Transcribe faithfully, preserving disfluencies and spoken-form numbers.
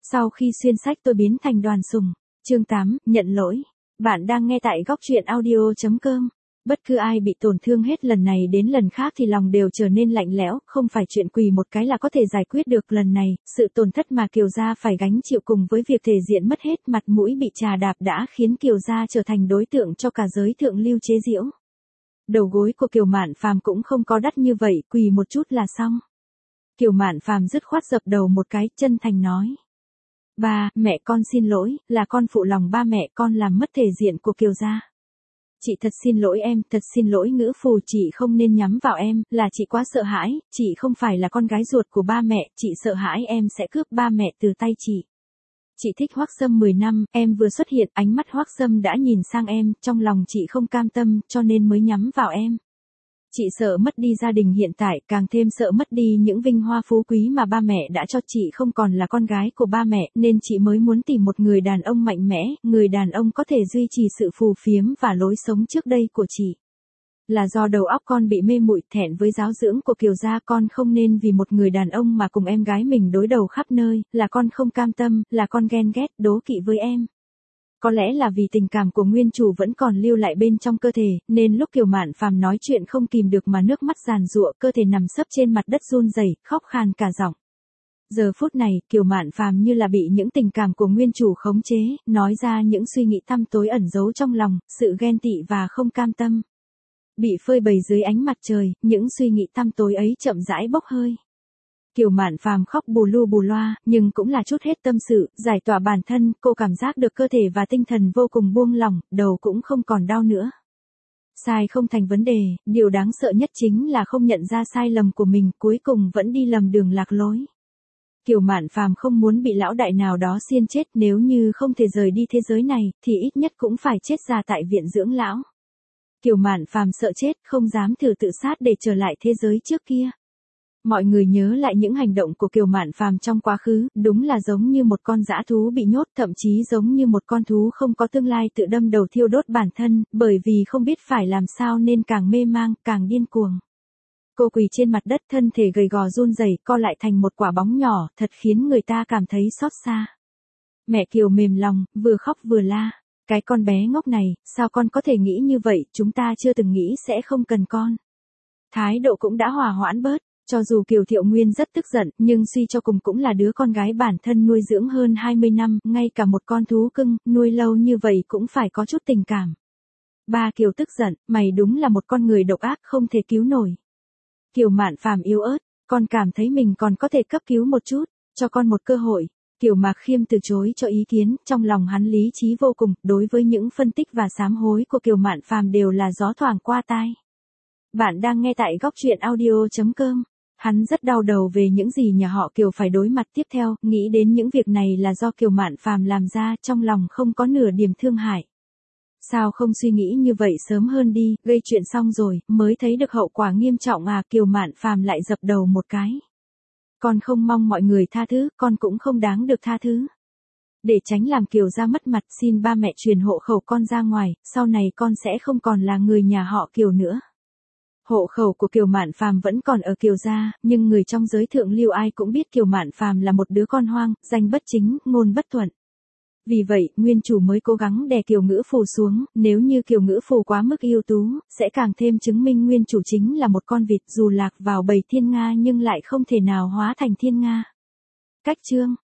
Sau khi xuyên sách tôi biến thành Đoàn Sùng. Chương tám, nhận lỗi. Bạn đang nghe tại góc truyện audio chấm com. Bất cứ ai bị tổn thương hết lần này đến lần khác thì lòng đều trở nên lạnh lẽo, không phải chuyện quỳ một cái là có thể giải quyết được. Lần này, sự tổn thất mà Kiều Gia phải gánh chịu cùng với việc thể diện mất hết mặt mũi bị trà đạp đã khiến Kiều Gia trở thành đối tượng cho cả giới thượng lưu chế giễu. Đầu gối của Kiều Mạn Phàm cũng không có đắt như vậy, quỳ một chút là xong. Kiều Mạn Phàm dứt khoát dập đầu một cái, chân thành nói. Ba, mẹ con xin lỗi, là con phụ lòng ba mẹ, con làm mất thể diện của Kiều Gia. Chị thật xin lỗi em, thật xin lỗi Ngữ Phù, chị không nên nhắm vào em, là chị quá sợ hãi, chị không phải là con gái ruột của ba mẹ, chị sợ hãi em sẽ cướp ba mẹ từ tay chị. Chị thích Hoắc Sâm mười năm, em vừa xuất hiện, ánh mắt Hoắc Sâm đã nhìn sang em, trong lòng chị không cam tâm, cho nên mới nhắm vào em. Chị sợ mất đi gia đình hiện tại, càng thêm sợ mất đi những vinh hoa phú quý mà ba mẹ đã cho chị, không còn là con gái của ba mẹ, nên chị mới muốn tìm một người đàn ông mạnh mẽ, người đàn ông có thể duy trì sự phù phiếm và lối sống trước đây của chị. Là do đầu óc con bị mê muội, thẹn với giáo dưỡng của Kiều Gia, con không nên vì một người đàn ông mà cùng em gái mình đối đầu khắp nơi, là con không cam tâm, là con ghen ghét, đố kỵ với em. Có lẽ là vì tình cảm của nguyên chủ vẫn còn lưu lại bên trong cơ thể, nên lúc Kiều Mạn Phàm nói chuyện không kìm được mà nước mắt giàn giụa, cơ thể nằm sấp trên mặt đất run rẩy, khóc khan cả giọng. Giờ phút này, Kiều Mạn Phàm như là bị những tình cảm của nguyên chủ khống chế, nói ra những suy nghĩ tăm tối ẩn giấu trong lòng, sự ghen tị và không cam tâm. Bị phơi bày dưới ánh mặt trời, những suy nghĩ tăm tối ấy chậm rãi bốc hơi. Kiều Mạn Phàm khóc bù lu bù loa, nhưng cũng là chút hết tâm sự, giải tỏa bản thân, cô cảm giác được cơ thể và tinh thần vô cùng buông lỏng, đầu cũng không còn đau nữa. Sai không thành vấn đề, điều đáng sợ nhất chính là không nhận ra sai lầm của mình, cuối cùng vẫn đi lầm đường lạc lối. Kiều Mạn Phàm không muốn bị lão đại nào đó xiên chết, nếu như không thể rời đi thế giới này, thì ít nhất cũng phải chết già tại viện dưỡng lão. Kiều Mạn Phàm sợ chết, không dám thử tự sát để trở lại thế giới trước kia. Mọi người nhớ lại những hành động của Kiều Mạn Phàm trong quá khứ, đúng là giống như một con dã thú bị nhốt, thậm chí giống như một con thú không có tương lai tự đâm đầu thiêu đốt bản thân, bởi vì không biết phải làm sao nên càng mê mang, càng điên cuồng. Cô quỳ trên mặt đất, thân thể gầy gò run rẩy, co lại thành một quả bóng nhỏ, thật khiến người ta cảm thấy xót xa. Mẹ Kiều mềm lòng, vừa khóc vừa la. Cái con bé ngốc này, sao con có thể nghĩ như vậy, chúng ta chưa từng nghĩ sẽ không cần con. Thái độ cũng đã hòa hoãn bớt. Cho dù Kiều Thiệu Nguyên rất tức giận, nhưng suy cho cùng cũng là đứa con gái bản thân nuôi dưỡng hơn hai mươi năm, ngay cả một con thú cưng, nuôi lâu như vậy cũng phải có chút tình cảm. Ba Kiều tức giận, mày đúng là một con người độc ác không thể cứu nổi. Kiều Mạn Phàm yếu ớt, con cảm thấy mình còn có thể cấp cứu một chút, cho con một cơ hội. Kiều Mạc Khiêm từ chối cho ý kiến, trong lòng hắn lý trí vô cùng, đối với những phân tích và sám hối của Kiều Mạn Phàm đều là gió thoảng qua tai. Bạn đang nghe tại góc truyện audio chấm com. Hắn rất đau đầu về những gì nhà họ Kiều phải đối mặt tiếp theo, nghĩ đến những việc này là do Kiều Mạn Phàm làm ra, trong lòng không có nửa điểm thương hại. Sao không suy nghĩ như vậy sớm hơn đi, gây chuyện xong rồi, mới thấy được hậu quả nghiêm trọng à. Kiều Mạn Phàm lại dập đầu một cái. Con không mong mọi người tha thứ, con cũng không đáng được tha thứ. Để tránh làm Kiều Gia mất mặt, xin ba mẹ truyền hộ khẩu con ra ngoài, sau này con sẽ không còn là người nhà họ Kiều nữa. Hộ khẩu của Kiều Mạn Phàm vẫn còn ở Kiều Gia, nhưng người trong giới thượng lưu ai cũng biết Kiều Mạn Phàm là một đứa con hoang, danh bất chính, ngôn bất thuận. Vì vậy, nguyên chủ mới cố gắng đè Kiều Ngữ Phù xuống, nếu như Kiều Ngữ Phù quá mức ưu tú, sẽ càng thêm chứng minh nguyên chủ chính là một con vịt, dù lạc vào bầy thiên nga nhưng lại không thể nào hóa thành thiên nga. Cách chương